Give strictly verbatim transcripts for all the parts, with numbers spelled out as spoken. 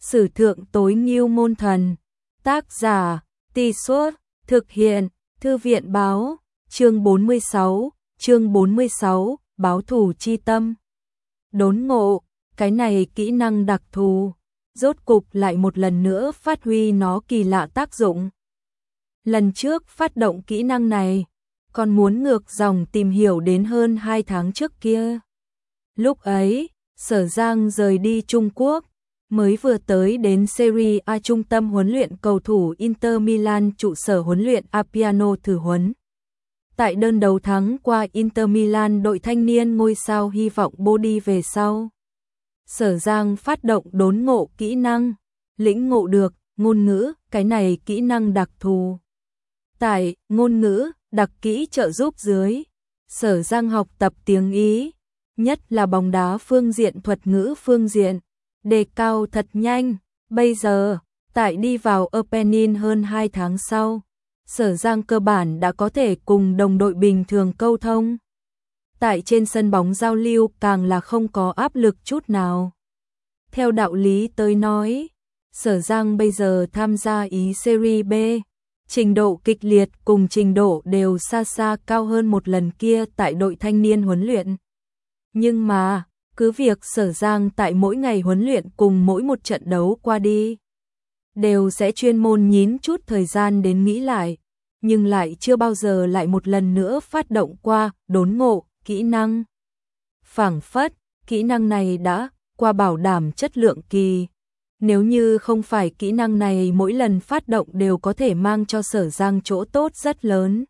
Sử thượng tối ngưu môn thần. Tác giả, Tì Suốt, thực hiện, Thư viện báo, chương bốn mươi sáu, chương bốn mươi sáu, báo thù chi tâm. Đốn ngộ, cái này kỹ năng đặc thù, rốt cục lại một lần nữa phát huy nó kỳ lạ tác dụng. Lần trước phát động kỹ năng này, còn muốn ngược dòng tìm hiểu đến hơn hai tháng trước kia. Lúc ấy, Sở Giang rời đi Trung Quốc, mới vừa tới đến Serie A trung tâm huấn luyện cầu thủ Inter Milan trụ sở huấn luyện Appiano thử huấn. Tại đơn đấu thắng qua Inter Milan đội thanh niên ngôi sao hy vọng Body về sau. Sở Giang phát động đốn ngộ kỹ năng, lĩnh ngộ được ngôn ngữ, cái này kỹ năng đặc thù. Tại ngôn ngữ, đặc kỹ trợ giúp dưới, Sở Giang học tập tiếng Ý, nhất là bóng đá phương diện thuật ngữ phương diện, đề cao thật nhanh. Bây giờ, tại đi vào opening hơn hai tháng sau, Sở Giang cơ bản đã có thể cùng đồng đội bình thường câu thông. Tại trên sân bóng giao lưu càng là không có áp lực chút nào. Theo đạo lý tới nói, Sở Giang bây giờ tham gia Ý Serie B, trình độ kịch liệt cùng trình độ đều xa xa cao hơn một lần kia tại đội thanh niên huấn luyện. Nhưng mà, cứ việc Sở Giang tại mỗi ngày huấn luyện cùng mỗi một trận đấu qua đi, đều sẽ chuyên môn nhín chút thời gian đến nghĩ lại, nhưng lại chưa bao giờ lại một lần nữa phát động qua đốn ngộ, kỹ năng. Phảng phất, kỹ năng này đã qua bảo đảm chất lượng kỳ. Nếu như không phải kỹ năng này mỗi lần phát động đều có thể mang cho Sở Giang chỗ tốt rất lớn,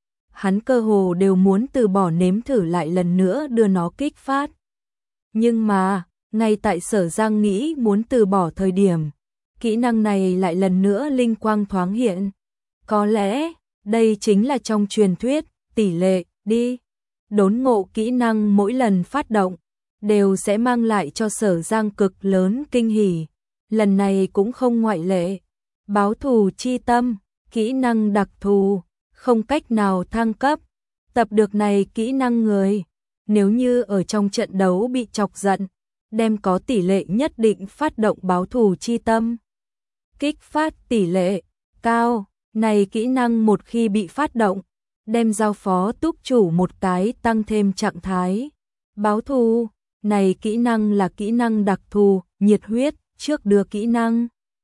hắn cơ hồ đều muốn từ bỏ nếm thử lại lần nữa đưa nó kích phát. Nhưng mà, ngay tại Sở Giang nghĩ muốn từ bỏ thời điểm, kỹ năng này lại lần nữa linh quang thoáng hiện. Có lẽ, đây chính là trong truyền thuyết, tỷ lệ, đi. Đốn ngộ kỹ năng mỗi lần phát động, đều sẽ mang lại cho Sở Giang cực lớn kinh hỉ. Lần này cũng không ngoại lệ. Báo thù chi tâm, kỹ năng đặc thù, không cách nào thăng cấp. Tập được này kỹ năng người, nếu như ở trong trận đấu bị chọc giận, đem có tỷ lệ nhất định phát động báo thù chi tâm. Kích phát tỷ lệ cao, này kỹ năng một khi bị phát động, đem giao phó túc chủ một cái tăng thêm trạng thái. Báo thù, này kỹ năng là kỹ năng đặc thù, nhiệt huyết, trước đưa kỹ năng.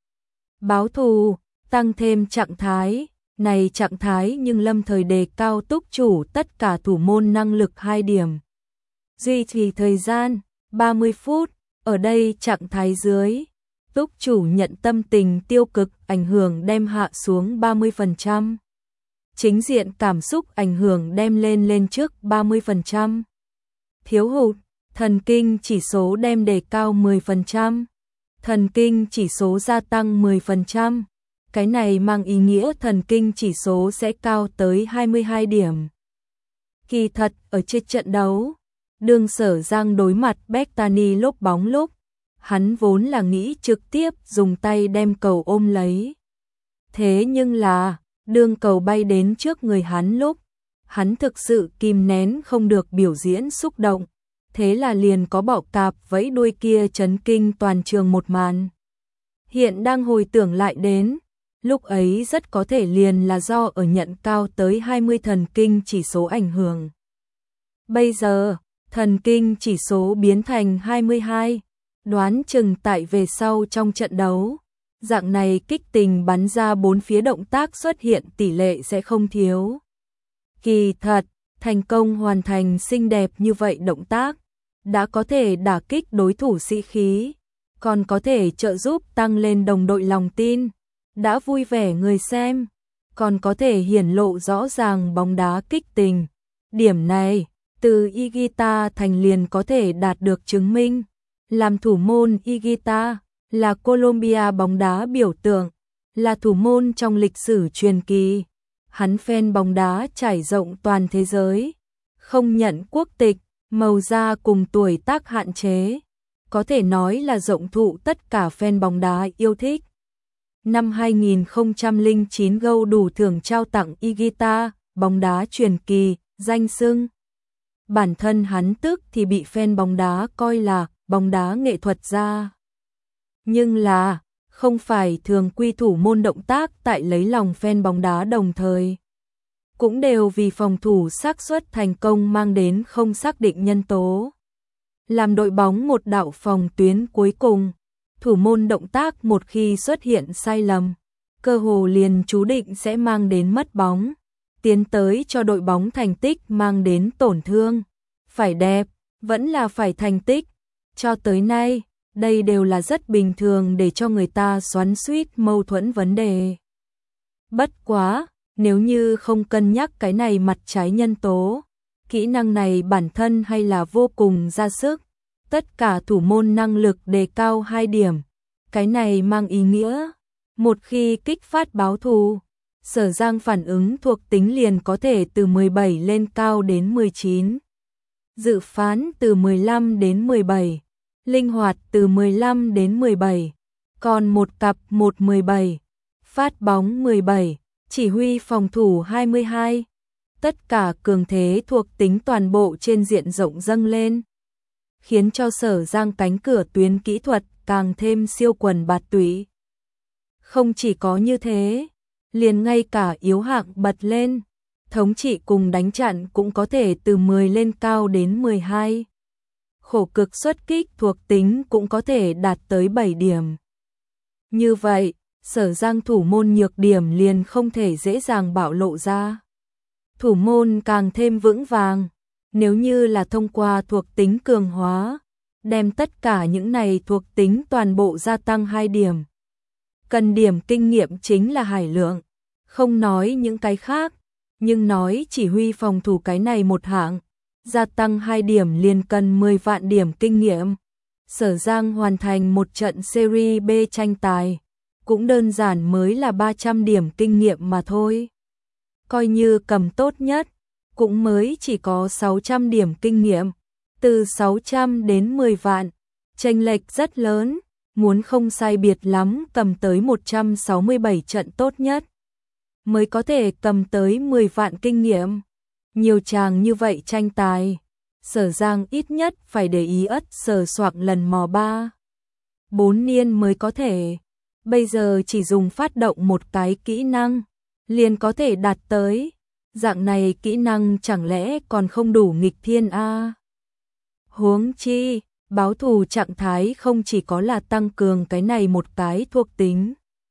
Báo thù, tăng thêm trạng thái, này trạng thái nhưng lâm thời đề cao túc chủ tất cả thủ môn năng lực hai điểm. Duy trì thời gian, ba mươi phút, ở đây trạng thái dưới, túc chủ nhận tâm tình tiêu cực ảnh hưởng đem hạ xuống ba mươi phần trăm. Chính diện cảm xúc ảnh hưởng đem lên lên trước ba mươi phần trăm. Thiếu hụt, thần kinh chỉ số đem đề cao mười phần trăm. Thần kinh chỉ số gia tăng mười phần trăm. Cái này mang ý nghĩa thần kinh chỉ số sẽ cao tới hai mươi hai điểm. Kỳ thật, ở trên trận đấu, đương Sở Giang đối mặt Bettany lốp bóng lúc, hắn vốn là nghĩ trực tiếp dùng tay đem cầu ôm lấy. Thế nhưng là, đương cầu bay đến trước người hắn lúc, hắn thực sự kìm nén không được biểu diễn xúc động, thế là liền có bọ cạp vẫy đuôi kia chấn kinh toàn trường một màn. Hiện đang hồi tưởng lại đến, lúc ấy rất có thể liền là do ở nhận cao tới hai mươi thần kinh chỉ số ảnh hưởng. Bây giờ, thần kinh chỉ số biến thành hai mươi hai, đoán chừng tại về sau trong trận đấu, dạng này kích tình bắn ra bốn phía động tác xuất hiện tỷ lệ sẽ không thiếu. Kỳ thật, thành công hoàn thành xinh đẹp như vậy động tác, đã có thể đả kích đối thủ sĩ khí, còn có thể trợ giúp tăng lên đồng đội lòng tin, đã vui vẻ người xem, còn có thể hiển lộ rõ ràng bóng đá kích tình. Điểm này, từ Higuita thành liền có thể đạt được chứng minh. Làm thủ môn Higuita là Colombia bóng đá biểu tượng, là thủ môn trong lịch sử truyền kỳ. Hắn fan bóng đá trải rộng toàn thế giới, không nhận quốc tịch, màu da cùng tuổi tác hạn chế, có thể nói là rộng thụ tất cả fan bóng đá yêu thích. Năm hai nghìn không trăm lẻ chín Gâu đủ thưởng trao tặng Higuita, bóng đá truyền kỳ, danh xưng. Bản thân hắn tức thì bị fan bóng đá coi là bóng đá nghệ thuật gia. Nhưng là, không phải thường quy thủ môn động tác tại lấy lòng fan bóng đá đồng thời. Cũng đều vì phòng thủ xác suất thành công mang đến không xác định nhân tố. Làm đội bóng một đạo phòng tuyến cuối cùng, thủ môn động tác một khi xuất hiện sai lầm, cơ hồ liền chú định sẽ mang đến mất bóng, tiến tới cho đội bóng thành tích mang đến tổn thương. Phải đẹp, vẫn là phải thành tích. Cho tới nay, đây đều là rất bình thường để cho người ta xoắn xuýt mâu thuẫn vấn đề. Bất quá, nếu như không cân nhắc cái này mặt trái nhân tố, kỹ năng này bản thân hay là vô cùng ra sức, tất cả thủ môn năng lực đề cao hai điểm. Cái này mang ý nghĩa, một khi kích phát báo thù, Sở Giang phản ứng thuộc tính liền có thể từ mười bảy lên cao đến mười chín. Dự phán từ mười lăm đến mười bảy, linh hoạt từ mười lăm đến mười bảy, còn một cặp một mười bảy, phát bóng mười bảy, chỉ huy phòng thủ hai mươi hai. Tất cả cường thế thuộc tính toàn bộ trên diện rộng dâng lên, khiến cho Sở Giang cánh cửa tuyến kỹ thuật càng thêm siêu quần bạt tụy. Không chỉ có như thế, liền ngay cả yếu hạng bật lên, thống trị cùng đánh chặn cũng có thể từ mười lên cao đến mười hai. Khổ cực xuất kích thuộc tính cũng có thể đạt tới bảy điểm. Như vậy, Sở Giang thủ môn nhược điểm liền không thể dễ dàng bạo lộ ra. Thủ môn càng thêm vững vàng, nếu như là thông qua thuộc tính cường hóa, đem tất cả những này thuộc tính toàn bộ gia tăng hai điểm. Cần điểm kinh nghiệm chính là hải lượng, không nói những cái khác, nhưng nói chỉ huy phòng thủ cái này một hạng, gia tăng hai điểm liền cần mười vạn điểm kinh nghiệm. Sở Giang hoàn thành một trận Serie B tranh tài, cũng đơn giản mới là ba trăm điểm kinh nghiệm mà thôi. Coi như cầm tốt nhất, cũng mới chỉ có sáu trăm điểm kinh nghiệm, từ sáu trăm đến mười vạn, chênh lệch rất lớn, muốn không sai biệt lắm cầm tới một trăm sáu mươi bảy trận tốt nhất, mới có thể cầm tới mười vạn kinh nghiệm. Nhiều chàng như vậy tranh tài, Sở Giang ít nhất phải để ý ất sờ soạng lần mò ba, bốn niên mới có thể. Bây giờ chỉ dùng phát động một cái kỹ năng, liền có thể đạt tới. Dạng này kỹ năng chẳng lẽ còn không đủ nghịch thiên a? À? Huống chi, báo thù trạng thái không chỉ có là tăng cường cái này một cái thuộc tính.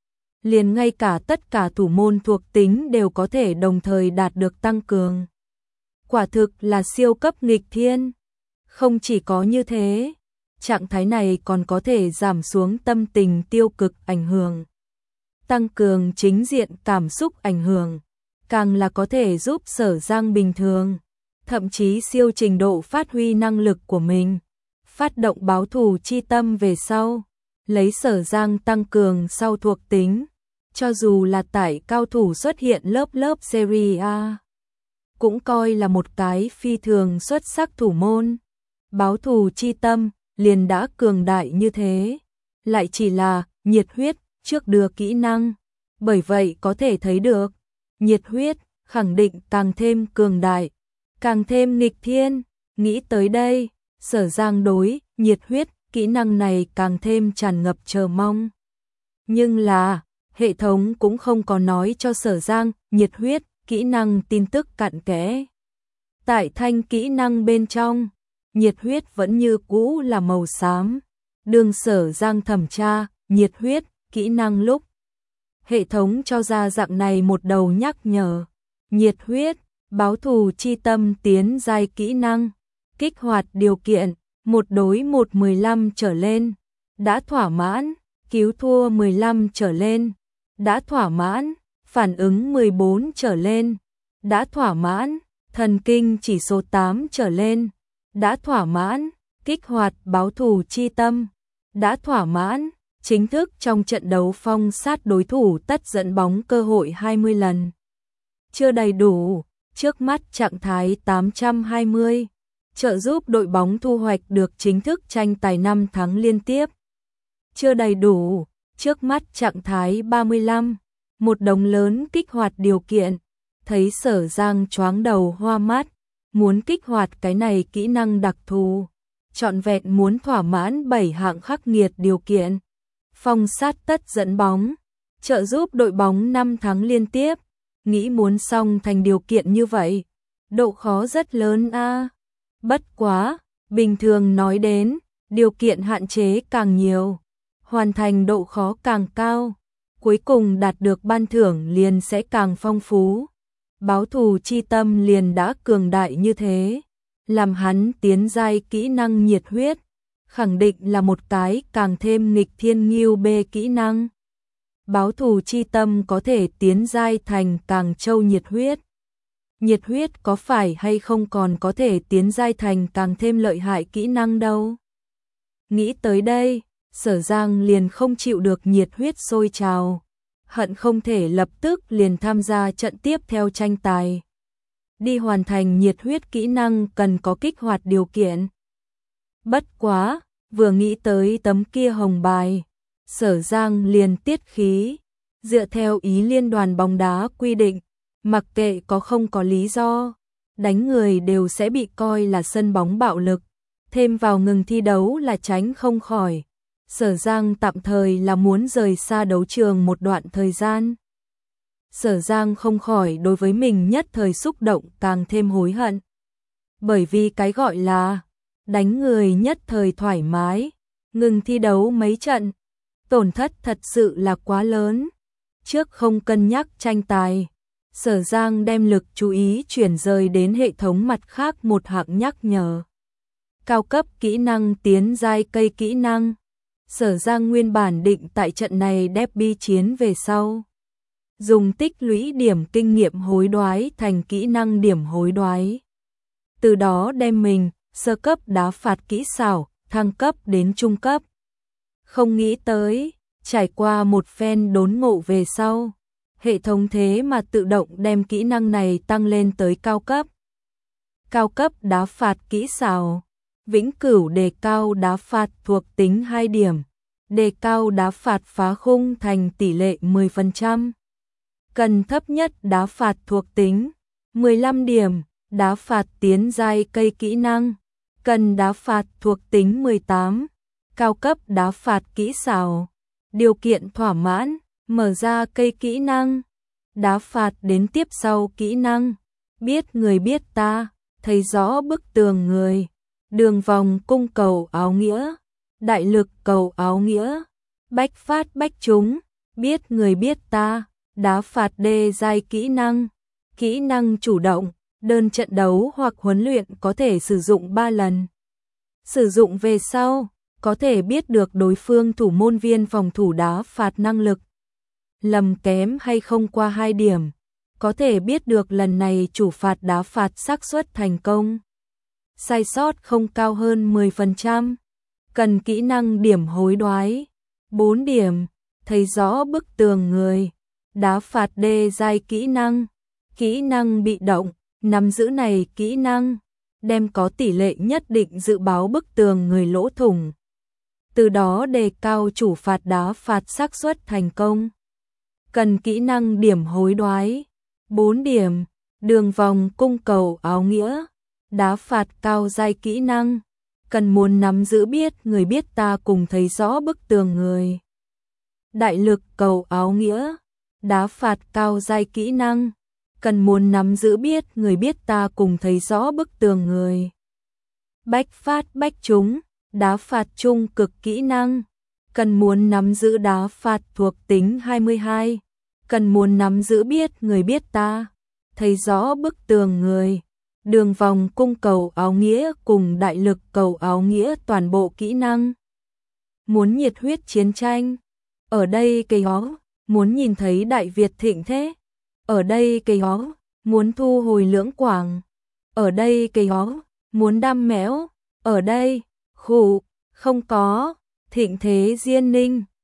Liền ngay cả tất cả thủ môn thuộc tính đều có thể đồng thời đạt được tăng cường. Quả thực là siêu cấp nghịch thiên. Không chỉ có như thế, trạng thái này còn có thể giảm xuống tâm tình tiêu cực ảnh hưởng, tăng cường chính diện cảm xúc ảnh hưởng, càng là có thể giúp Sở Giang bình thường, thậm chí siêu trình độ phát huy năng lực của mình. Phát động báo thù chi tâm về sau, lấy Sở Giang tăng cường sau thuộc tính, cho dù là tại cao thủ xuất hiện lớp lớp Serie A, cũng coi là một cái phi thường xuất sắc thủ môn. Báo thù chi tâm liền đã cường đại như thế, lại chỉ là nhiệt huyết trước đưa kỹ năng, bởi vậy có thể thấy được, nhiệt huyết khẳng định càng thêm cường đại, càng thêm nghịch thiên. Nghĩ tới đây, Sở Giang đối nhiệt huyết kỹ năng này càng thêm tràn ngập chờ mong. Nhưng là, hệ thống cũng không có nói cho Sở Giang nhiệt huyết kỹ năng tin tức cặn kẽ. Tại thanh kỹ năng bên trong, nhiệt huyết vẫn như cũ là màu xám. Đường Sở Giang thẩm tra nhiệt huyết kỹ năng lúc, hệ thống cho ra dạng này một đầu nhắc nhở. Nhiệt huyết, báo thù chi tâm tiến giai kỹ năng, kích hoạt điều kiện, một đối một mười lăm trở lên, đã thỏa mãn, cứu thua mười lăm trở lên, đã thỏa mãn, phản ứng mười bốn trở lên, đã thỏa mãn, thần kinh chỉ số tám trở lên, đã thỏa mãn, kích hoạt báo thù chi tâm, đã thỏa mãn, chính thức trong trận đấu phong sát đối thủ tất dẫn bóng cơ hội hai mươi lần. Chưa đầy đủ, trước mắt trạng thái tám trăm hai mươi, trợ giúp đội bóng thu hoạch được chính thức tranh tài năm tháng liên tiếp. Chưa đầy đủ, trước mắt trạng thái ba mươi lăm, một đống lớn kích hoạt điều kiện, thấy Sở Giang choáng đầu hoa mắt, muốn kích hoạt cái này kỹ năng đặc thù, trọn vẹn muốn thỏa mãn bảy hạng khắc nghiệt điều kiện. Phong sát tất dẫn bóng, trợ giúp đội bóng năm tháng liên tiếp, nghĩ muốn xong thành điều kiện như vậy, độ khó rất lớn a. Bất quá, bình thường nói đến, điều kiện hạn chế càng nhiều, hoàn thành độ khó càng cao, cuối cùng đạt được ban thưởng liền sẽ càng phong phú. Báo thù chi tâm liền đã cường đại như thế, làm hắn tiến giai kỹ năng nhiệt huyết, khẳng định là một cái càng thêm nghịch thiên nghiêu bê kỹ năng. Báo thù chi tâm có thể tiến giai thành càng châu nhiệt huyết. Nhiệt huyết có phải hay không còn có thể tiến giai thành càng thêm lợi hại kỹ năng đâu. Nghĩ tới đây, Sở Giang liền không chịu được nhiệt huyết sôi trào, hận không thể lập tức liền tham gia trận tiếp theo tranh tài. Đi hoàn thành nhiệt huyết kỹ năng cần có kích hoạt điều kiện. Bất quá, vừa nghĩ tới tấm kia hồng bài, Sở Giang liền tiết khí, dựa theo ý liên đoàn bóng đá quy định, mặc kệ có không có lý do, đánh người đều sẽ bị coi là sân bóng bạo lực, thêm vào ngừng thi đấu là tránh không khỏi. Sở Giang tạm thời là muốn rời xa đấu trường một đoạn thời gian. Sở Giang không khỏi đối với mình nhất thời xúc động càng thêm hối hận. Bởi vì cái gọi là đánh người nhất thời thoải mái, ngừng thi đấu mấy trận, tổn thất thật sự là quá lớn. Trước không cân nhắc tranh tài, Sở Giang đem lực chú ý chuyển rời đến hệ thống mặt khác một hạng nhắc nhở. Cao cấp kỹ năng tiến giai cây kỹ năng. Sở Giang nguyên bản định tại trận này derby chiến về sau, dùng tích lũy điểm kinh nghiệm hối đoái thành kỹ năng điểm hối đoái. Từ đó đem mình, sơ cấp đá phạt kỹ xảo, thăng cấp đến trung cấp. Không nghĩ tới, trải qua một phen đốn ngộ về sau, hệ thống thế mà tự động đem kỹ năng này tăng lên tới cao cấp. Cao cấp đá phạt kỹ xảo, vĩnh cửu đề cao đá phạt thuộc tính hai điểm, đề cao đá phạt phá khung thành tỷ lệ mười phần trăm. Cần thấp nhất đá phạt thuộc tính mười lăm điểm, đá phạt tiến giai cây kỹ năng, cần đá phạt thuộc tính mười tám, cao cấp đá phạt kỹ xảo. Điều kiện thỏa mãn, mở ra cây kỹ năng, đá phạt đến tiếp sau kỹ năng, biết người biết ta, thấy rõ bức tường người, đường vòng cung cầu áo nghĩa, đại lực cầu áo nghĩa, bách phát bách trúng, biết người biết ta, đá phạt đề giai kỹ năng, kỹ năng chủ động, đơn trận đấu hoặc huấn luyện có thể sử dụng ba lần. Sử dụng về sau, có thể biết được đối phương thủ môn viên phòng thủ đá phạt năng lực. Lầm kém hay không qua hai điểm, có thể biết được lần này chủ phạt đá phạt xác suất thành công. Sai sót không cao hơn mười phần trăm. Cần kỹ năng điểm hối đoái bốn điểm, thấy rõ bức tường người, đá phạt đề giai kỹ năng, kỹ năng bị động, nắm giữ này kỹ năng, đem có tỷ lệ nhất định dự báo bức tường người lỗ thủng. Từ đó đề cao chủ phạt đá phạt xác suất thành công. Cần kỹ năng điểm hối đoái bốn điểm, đường vòng cung cầu áo nghĩa, đá phạt cao giai kỹ năng, cần muốn nắm giữ biết người biết ta cùng thấy rõ bức tường người. Đại lực cầu áo nghĩa, đá phạt cao giai kỹ năng, cần muốn nắm giữ biết người biết ta cùng thấy rõ bức tường người. Bách phát bách trúng, đá phạt trung cực kỹ năng, cần muốn nắm giữ đá phạt thuộc tính hai mươi hai, cần muốn nắm giữ biết người biết ta, thấy rõ bức tường người, đường vòng cung cầu áo nghĩa cùng đại lực cầu áo nghĩa toàn bộ kỹ năng. Muốn nhiệt huyết chiến tranh, ở đây cây ó, muốn nhìn thấy Đại Việt thịnh thế, ở đây cây ó, muốn thu hồi lưỡng quảng, ở đây cây ó, muốn đam méo, ở đây, khủ, không có, thịnh thế diên ninh,